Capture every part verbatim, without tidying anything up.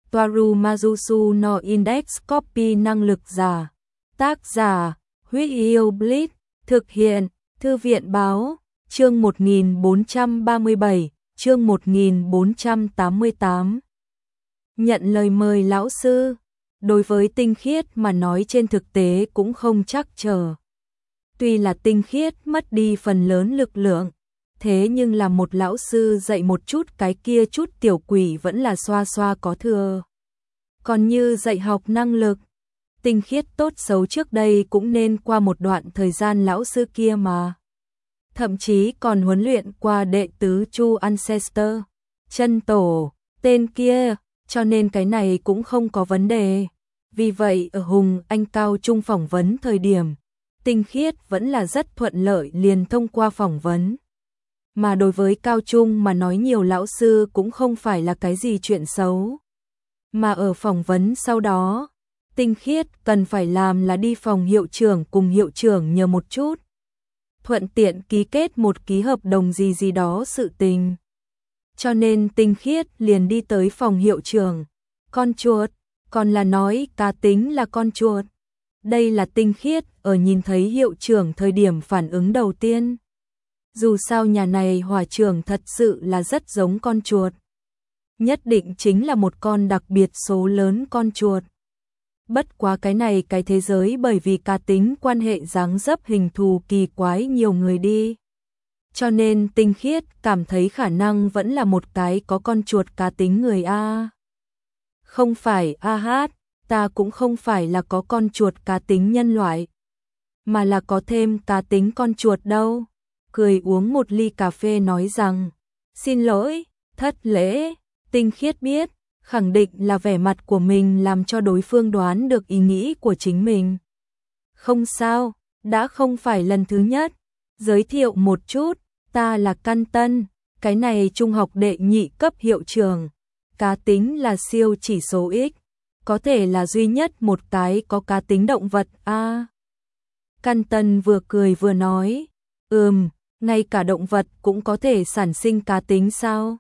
Toaru Majusu no Index Copy năng lực giả. Tác giả, Huyết Yêu Blitz, thực hiện, Thư viện báo, chương một nghìn bốn trăm ba mươi bảy, chương một nghìn bốn trăm tám mươi tám. Nhận lời mời lão sư, đối với tinh khiết mà nói trên thực tế cũng không chắc chờ. Tuy là tinh khiết mất đi phần lớn lực lượng, thế nhưng là một lão sư dạy một chút cái kia chút tiểu quỷ vẫn là xoa xoa có thừa. Còn như dạy học năng lực, tinh khiết tốt xấu trước đây cũng nên qua một đoạn thời gian lão sư kia mà. Thậm chí còn huấn luyện qua đệ tứ Chu Ancestor, chân tổ, tên kia, cho nên cái này cũng không có vấn đề. Vì vậy ở Hùng Anh Cao Trung phỏng vấn thời điểm, tinh khiết vẫn là rất thuận lợi liền thông qua phỏng vấn. Mà đối với Cao Trung mà nói nhiều lão sư cũng không phải là cái gì chuyện xấu. Mà ở phỏng vấn sau đó, tinh khiết cần phải làm là đi phòng hiệu trưởng cùng hiệu trưởng nhờ một chút. Thuận tiện ký kết một ký hợp đồng gì gì đó sự tình. Cho nên tinh khiết liền đi tới phòng hiệu trưởng. Con chuột, còn là nói cá tính là con chuột. Đây là tinh khiết ở nhìn thấy hiệu trưởng thời điểm phản ứng đầu tiên. Dù sao nhà này hỏa trưởng thật sự là rất giống con chuột. Nhất định chính là một con đặc biệt số lớn con chuột. Bất quá cái này cái thế giới bởi vì cá tính quan hệ dáng dấp hình thù kỳ quái nhiều người đi. Cho nên tinh khiết cảm thấy khả năng vẫn là một cái có con chuột cá tính người A. Không phải a hát, ta cũng không phải là có con chuột cá tính nhân loại. Mà là có thêm cá tính con chuột đâu. Cười uống một ly cà phê nói rằng, xin lỗi, thất lễ, tinh khiết biết. Khẳng định là vẻ mặt của mình làm cho đối phương đoán được ý nghĩ của chính mình. Không sao, đã không phải lần thứ nhất. Giới thiệu một chút, ta là Căn Tân, cái này trung học đệ nhị cấp hiệu trưởng. Cá tính là siêu chỉ số X, có thể là duy nhất một cái có cá tính động vật A. À, Căn Tân vừa cười vừa nói, ừm, ngay cả động vật cũng có thể sản sinh cá tính sao?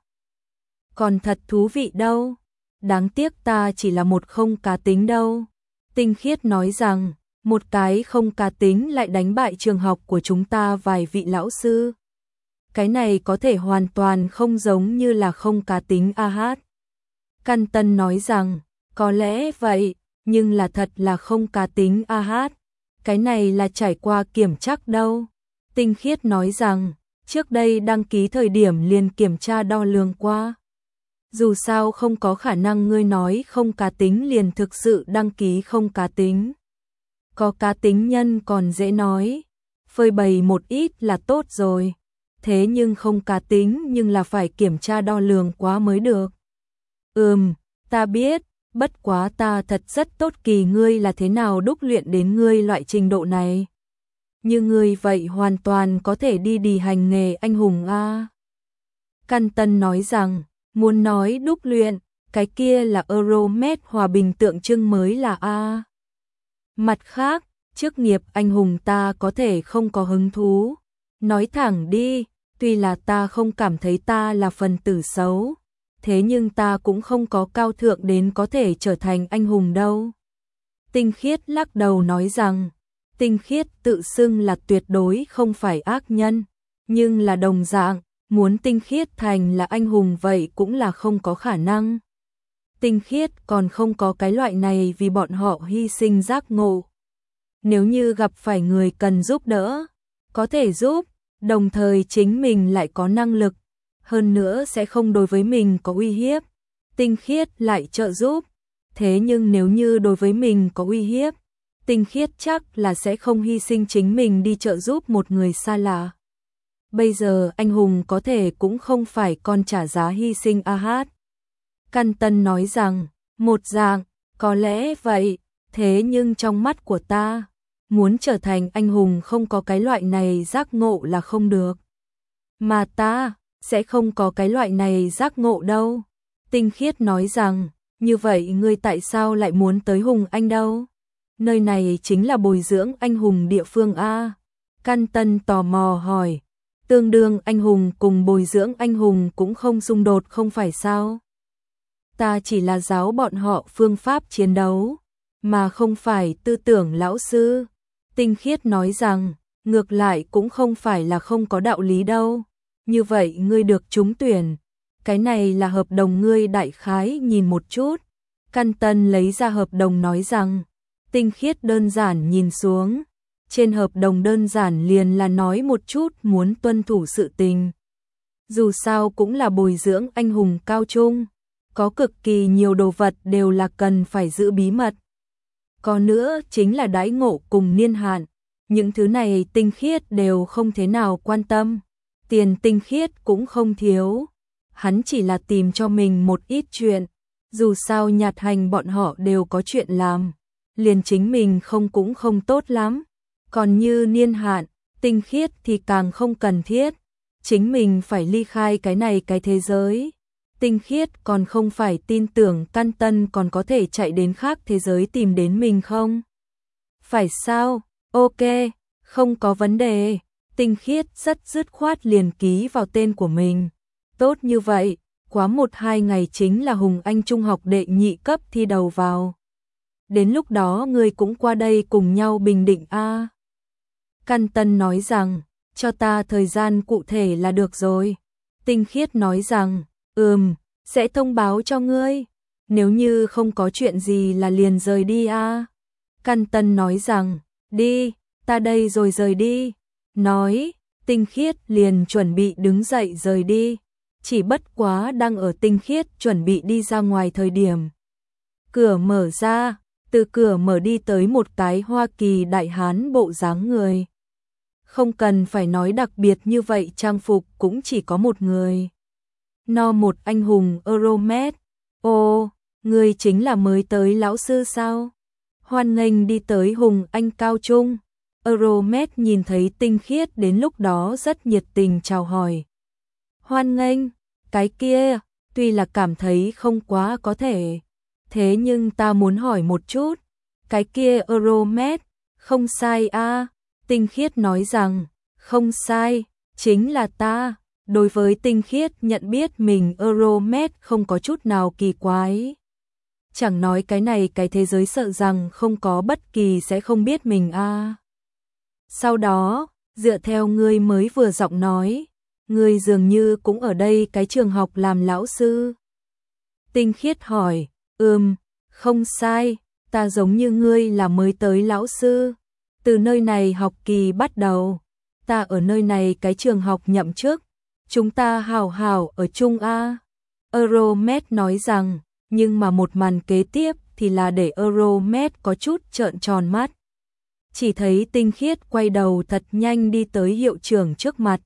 Còn thật thú vị đâu. Đáng tiếc ta chỉ là một không cá tính đâu. Tinh khiết nói rằng, một cái không cá tính lại đánh bại trường học của chúng ta vài vị lão sư. Cái này có thể hoàn toàn không giống như là không cá tính a hát. Căn Tân nói rằng, có lẽ vậy, nhưng là thật là không cá tính a hát. Cái này là trải qua kiểm chắc đâu. Tinh khiết nói rằng, trước đây đăng ký thời điểm liền kiểm tra đo lường qua. Dù sao không có khả năng ngươi nói không cá tính liền thực sự đăng ký không cá tính. Có cá tính nhân còn dễ nói, phơi bày một ít là tốt rồi. Thế nhưng không cá tính nhưng là phải kiểm tra đo lường quá mới được. Ừm, ta biết, bất quá ta thật rất tốt kỳ ngươi là thế nào đúc luyện đến ngươi loại trình độ này. Như ngươi vậy hoàn toàn có thể đi đi hành nghề anh hùng a. Căn Tân nói rằng, muốn nói đúc luyện, cái kia là Euromed hòa bình tượng trưng mới là A. Mặt khác, chức nghiệp anh hùng ta có thể không có hứng thú. Nói thẳng đi, tuy là ta không cảm thấy ta là phần tử xấu, thế nhưng ta cũng không có cao thượng đến có thể trở thành anh hùng đâu. Tinh khiết lắc đầu nói rằng, tinh khiết tự xưng là tuyệt đối không phải ác nhân, nhưng là đồng dạng. Muốn tinh khiết thành là anh hùng vậy cũng là không có khả năng. Tinh khiết còn không có cái loại này vì bọn họ hy sinh giác ngộ. Nếu như gặp phải người cần giúp đỡ, có thể giúp, đồng thời chính mình lại có năng lực, hơn nữa sẽ không đối với mình có uy hiếp. Tinh khiết lại trợ giúp, thế nhưng nếu như đối với mình có uy hiếp, tinh khiết chắc là sẽ không hy sinh chính mình đi trợ giúp một người xa lạ. Bây giờ anh hùng có thể cũng không phải con trả giá hy sinh a hát. Căn Tân nói rằng, một dạng, có lẽ vậy, thế nhưng trong mắt của ta, muốn trở thành anh hùng không có cái loại này giác ngộ là không được. Mà ta, sẽ không có cái loại này giác ngộ đâu. Tinh khiết nói rằng, như vậy ngươi tại sao lại muốn tới Hùng Anh đâu? Nơi này chính là bồi dưỡng anh hùng địa phương A. Căn Tân tò mò hỏi. Tương đương anh hùng cùng bồi dưỡng anh hùng cũng không xung đột không phải sao? ta chỉ là giáo bọn họ phương pháp chiến đấu, mà không phải tư tưởng lão sư. Tinh Khiết nói rằng, ngược lại cũng không phải là không có đạo lý đâu. Như vậy ngươi được trúng tuyển. Cái này là hợp đồng ngươi đại khái nhìn một chút. Căn Tân lấy ra hợp đồng nói rằng, Tinh Khiết đơn giản nhìn xuống. Trên hợp đồng đơn giản liền là nói một chút muốn tuân thủ sự tình. Dù sao cũng là bồi dưỡng anh hùng cao trung. Có cực kỳ nhiều đồ vật đều là cần phải giữ bí mật. Có nữa chính là đãi ngộ cùng niên hạn. Những thứ này Tinh Khiết đều không thế nào quan tâm. Tiền Tinh Khiết cũng không thiếu. Hắn chỉ là tìm cho mình một ít chuyện. Dù sao Nhạt Hành bọn họ đều có chuyện làm. Liền chính mình không cũng không tốt lắm. Còn như niên hạn, Tinh Khiết thì càng không cần thiết. Chính mình phải ly khai cái này cái thế giới. Tinh Khiết còn không phải tin tưởng Căn Tân còn có thể chạy đến khác thế giới tìm đến mình không? Phải sao? Ok, không có vấn đề. Tinh Khiết rất dứt khoát liền ký vào tên của mình. Tốt như vậy, quá một hai ngày chính là Hùng Anh Trung học đệ nhị cấp thi đầu vào. Đến lúc đó ngươi cũng qua đây cùng nhau bình định a. Căn Tân nói rằng, cho ta thời gian cụ thể là được rồi. Tinh Khiết nói rằng, ừm, sẽ thông báo cho ngươi. Nếu như không có chuyện gì là liền rời đi a. Căn Tân nói rằng, đi, ta đây rồi rời đi. Nói, Tinh Khiết liền chuẩn bị đứng dậy rời đi. Chỉ bất quá đang ở Tinh Khiết chuẩn bị đi ra ngoài thời điểm. Cửa mở ra, từ cửa mở đi tới một cái Hoa Kỳ đại hán bộ dáng người. Không cần phải nói đặc biệt như vậy, trang phục cũng chỉ có một người. No một anh hùng Euromed. Ồ, người chính là mới tới lão sư sao? Hoan nghênh đi tới Hùng Anh cao trung. Euromed nhìn thấy Tinh Khiết đến lúc đó rất nhiệt tình chào hỏi. Hoan nghênh, cái kia, tuy là cảm thấy không quá có thể. Thế nhưng ta muốn hỏi một chút. Cái kia Euromed, không sai a. Tinh Khiết nói rằng, không sai, chính là ta. Đối với Tinh Khiết nhận biết mình Euromed không có chút nào kỳ quái. Chẳng nói cái này cái thế giới sợ rằng không có bất kỳ sẽ không biết mình a. Sau đó, dựa theo ngươi mới vừa giọng nói, ngươi dường như cũng ở đây cái trường học làm lão sư. Tinh Khiết hỏi, ừm, không sai, ta giống như ngươi là mới tới lão sư. Từ nơi này học kỳ bắt đầu, ta ở nơi này cái trường học nhậm chức. Chúng ta hảo hảo ở chung a. Euromed nói rằng, nhưng mà một màn kế tiếp thì là để Euromed có chút trợn tròn mắt. Chỉ thấy Tinh Khiết quay đầu thật nhanh đi tới hiệu trưởng trước mặt.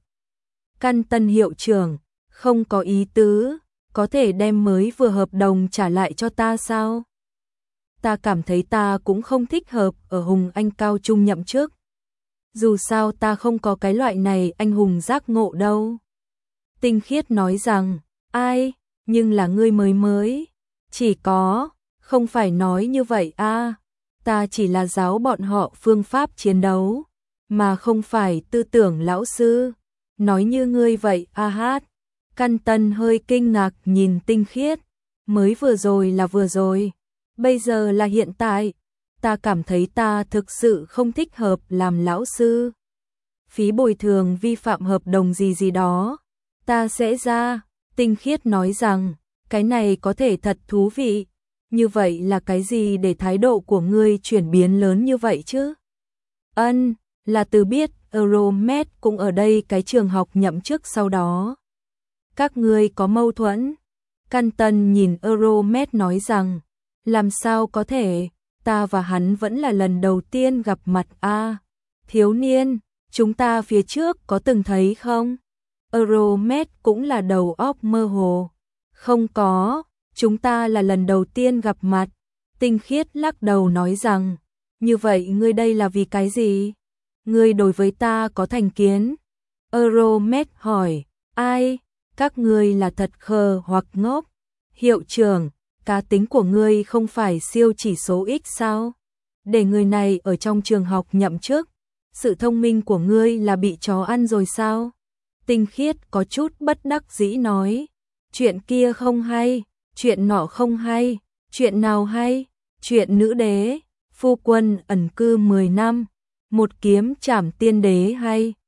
Căn Tân hiệu trưởng, không có ý tứ, có thể đem mới vừa hợp đồng trả lại cho ta sao? Ta cảm thấy ta cũng không thích hợp ở Hùng Anh cao trung nhậm chức. Dù sao ta không có cái loại này anh hùng giác ngộ đâu. Tinh Khiết nói rằng, ai, nhưng là ngươi mới mới. Chỉ có, không phải nói như vậy a. Ta chỉ là giáo bọn họ phương pháp chiến đấu, mà không phải tư tưởng lão sư. Nói như ngươi vậy a hát. Căn Tân hơi kinh ngạc nhìn Tinh Khiết. Mới vừa rồi là vừa rồi, bây giờ là hiện tại. Ta cảm thấy ta thực sự không thích hợp làm lão sư. Phí bồi thường vi phạm hợp đồng gì gì đó, ta sẽ ra. Tinh Khiết nói rằng, cái này có thể thật thú vị. Như vậy là cái gì để thái độ của ngươi chuyển biến lớn như vậy chứ? Ân, là từ biết Euromed cũng ở đây cái trường học nhậm chức sau đó. Các ngươi có mâu thuẫn? Căn Tân nhìn Euromed nói rằng, làm sao có thể, ta và hắn vẫn là lần đầu tiên gặp mặt a. Thiếu niên, chúng ta phía trước có từng thấy không? Euromed cũng là đầu óc mơ hồ. Không có, chúng ta là lần đầu tiên gặp mặt. Tinh Khiết lắc đầu nói rằng, như vậy ngươi đây là vì cái gì? Ngươi đối với ta có thành kiến? Euromed hỏi, ai? Các ngươi là thật khờ hoặc ngốc? Hiệu trưởng, cá tính của ngươi không phải siêu chỉ số X sao? Để người này ở trong trường học nhậm chức, sự thông minh của ngươi là bị chó ăn rồi sao? Tinh Khiết có chút bất đắc dĩ nói, chuyện kia không hay, chuyện nọ không hay, chuyện nào hay, chuyện nữ đế, phu quân ẩn cư mười năm, một kiếm trảm tiên đế hay,